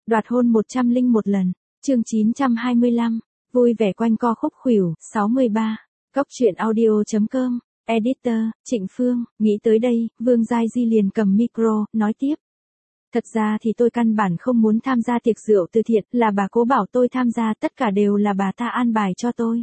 Đoạt hôn 101 lần. Chương 925. Vui vẻ quanh co khúc khuỷu. 63. Cóc truyện audio.com. Editor, Trịnh Phương. Nghĩ tới đây, Vương Giai Di liền cầm micro, nói tiếp. Thật ra thì tôi căn bản không muốn tham gia tiệc rượu từ thiện, là bà cố bảo tôi tham gia, tất cả đều là bà ta an bài cho tôi.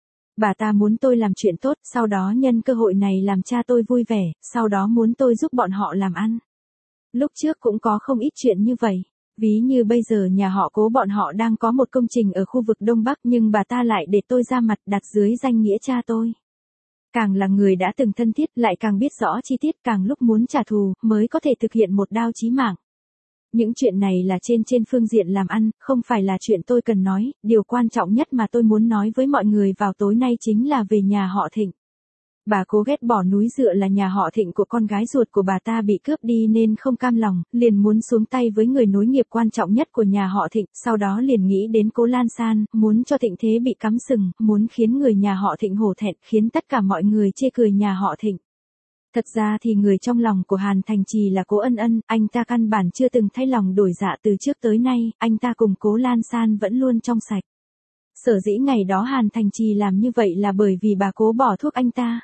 Bà ta muốn tôi làm chuyện tốt, sau đó nhân cơ hội này làm cha tôi vui vẻ, sau đó muốn tôi giúp bọn họ làm ăn. Lúc trước cũng có không ít chuyện như vậy. Ví như bây giờ nhà họ Cố bọn họ đang có một công trình ở khu vực Đông Bắc, nhưng bà ta lại để tôi ra mặt đặt dưới danh nghĩa cha tôi. Càng là người đã từng thân thiết lại càng biết rõ chi tiết, càng lúc muốn trả thù mới có thể thực hiện một đao chí mạng. Những chuyện này là trên phương diện làm ăn, không phải là chuyện tôi cần nói, điều quan trọng nhất mà tôi muốn nói với mọi người vào tối nay chính là về nhà họ Thịnh. Bà Cố ghét bỏ núi dựa là nhà họ Thịnh của con gái ruột của bà ta bị cướp đi nên không cam lòng, liền muốn xuống tay với người nối nghiệp quan trọng nhất của nhà họ Thịnh, sau đó liền nghĩ đến Cố Lan San, muốn cho Thịnh Thế bị cắm sừng, muốn khiến người nhà họ Thịnh hổ thẹn, khiến tất cả mọi người chê cười nhà họ Thịnh. Thật ra thì người trong lòng của Hàn Thành Trì là Cố Ân Ân, anh ta căn bản chưa từng thay lòng đổi dạ từ trước tới nay, anh ta cùng Cố Lan San vẫn luôn trong sạch. Sở dĩ ngày đó Hàn Thành Trì làm như vậy là bởi vì bà Cố bỏ thuốc anh ta.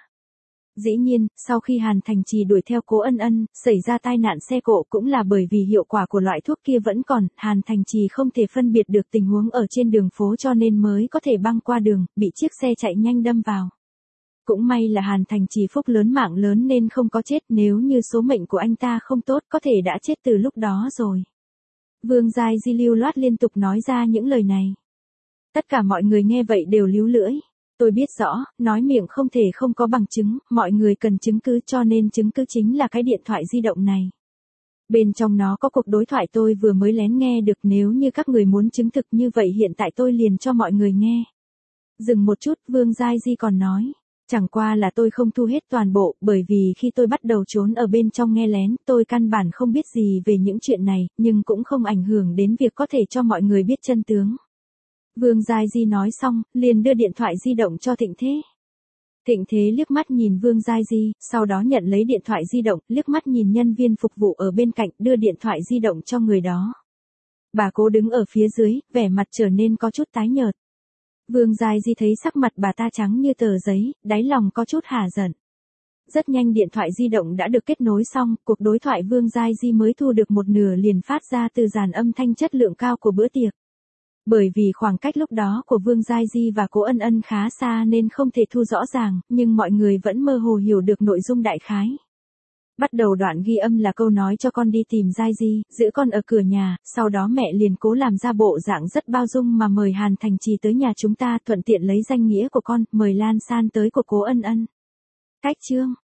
Dĩ nhiên, sau khi Hàn Thành Trì đuổi theo Cố Ân Ân, xảy ra tai nạn xe cộ cũng là bởi vì hiệu quả của loại thuốc kia vẫn còn, Hàn Thành Trì không thể phân biệt được tình huống ở trên đường phố cho nên mới có thể băng qua đường, bị chiếc xe chạy nhanh đâm vào. Cũng may là Hàn Thành Trì phúc lớn mạng lớn nên không có chết, nếu như số mệnh của anh ta không tốt có thể đã chết từ lúc đó rồi. Vương Giai Di lưu loát liên tục nói ra những lời này. Tất cả mọi người nghe vậy đều líu lưỡi. Tôi biết rõ, nói miệng không thể không có bằng chứng, mọi người cần chứng cứ cho nên chứng cứ chính là cái điện thoại di động này. Bên trong nó có cuộc đối thoại tôi vừa mới lén nghe được, nếu như các người muốn chứng thực như vậy hiện tại tôi liền cho mọi người nghe. Dừng một chút, Vương Giai Di còn nói. Chẳng qua là tôi không thu hết toàn bộ, bởi vì khi tôi bắt đầu trốn ở bên trong nghe lén, tôi căn bản không biết gì về những chuyện này, nhưng cũng không ảnh hưởng đến việc có thể cho mọi người biết chân tướng. Vương Giai Di nói xong, liền đưa điện thoại di động cho Thịnh Thế. Thịnh Thế liếc mắt nhìn Vương Giai Di, sau đó nhận lấy điện thoại di động, liếc mắt nhìn nhân viên phục vụ ở bên cạnh, đưa điện thoại di động cho người đó. Bà Cố đứng ở phía dưới, vẻ mặt trở nên có chút tái nhợt. Vương Giai Di thấy sắc mặt bà ta trắng như tờ giấy, đáy lòng có chút hả giận. Rất nhanh điện thoại di động đã được kết nối xong, cuộc đối thoại Vương Giai Di mới thu được một nửa liền phát ra từ dàn âm thanh chất lượng cao của bữa tiệc. Bởi vì khoảng cách lúc đó của Vương Giai Di và Cố Ân Ân khá xa nên không thể thu rõ ràng, nhưng mọi người vẫn mơ hồ hiểu được nội dung đại khái. Bắt đầu đoạn ghi âm là câu nói cho con đi tìm Giai Di, giữ con ở cửa nhà, sau đó mẹ liền cố làm ra bộ dạng rất bao dung mà mời Hàn Thành Trì tới nhà chúng ta, thuận tiện lấy danh nghĩa của con, mời Lan San tới của Cố Ân Ân. Cách chương.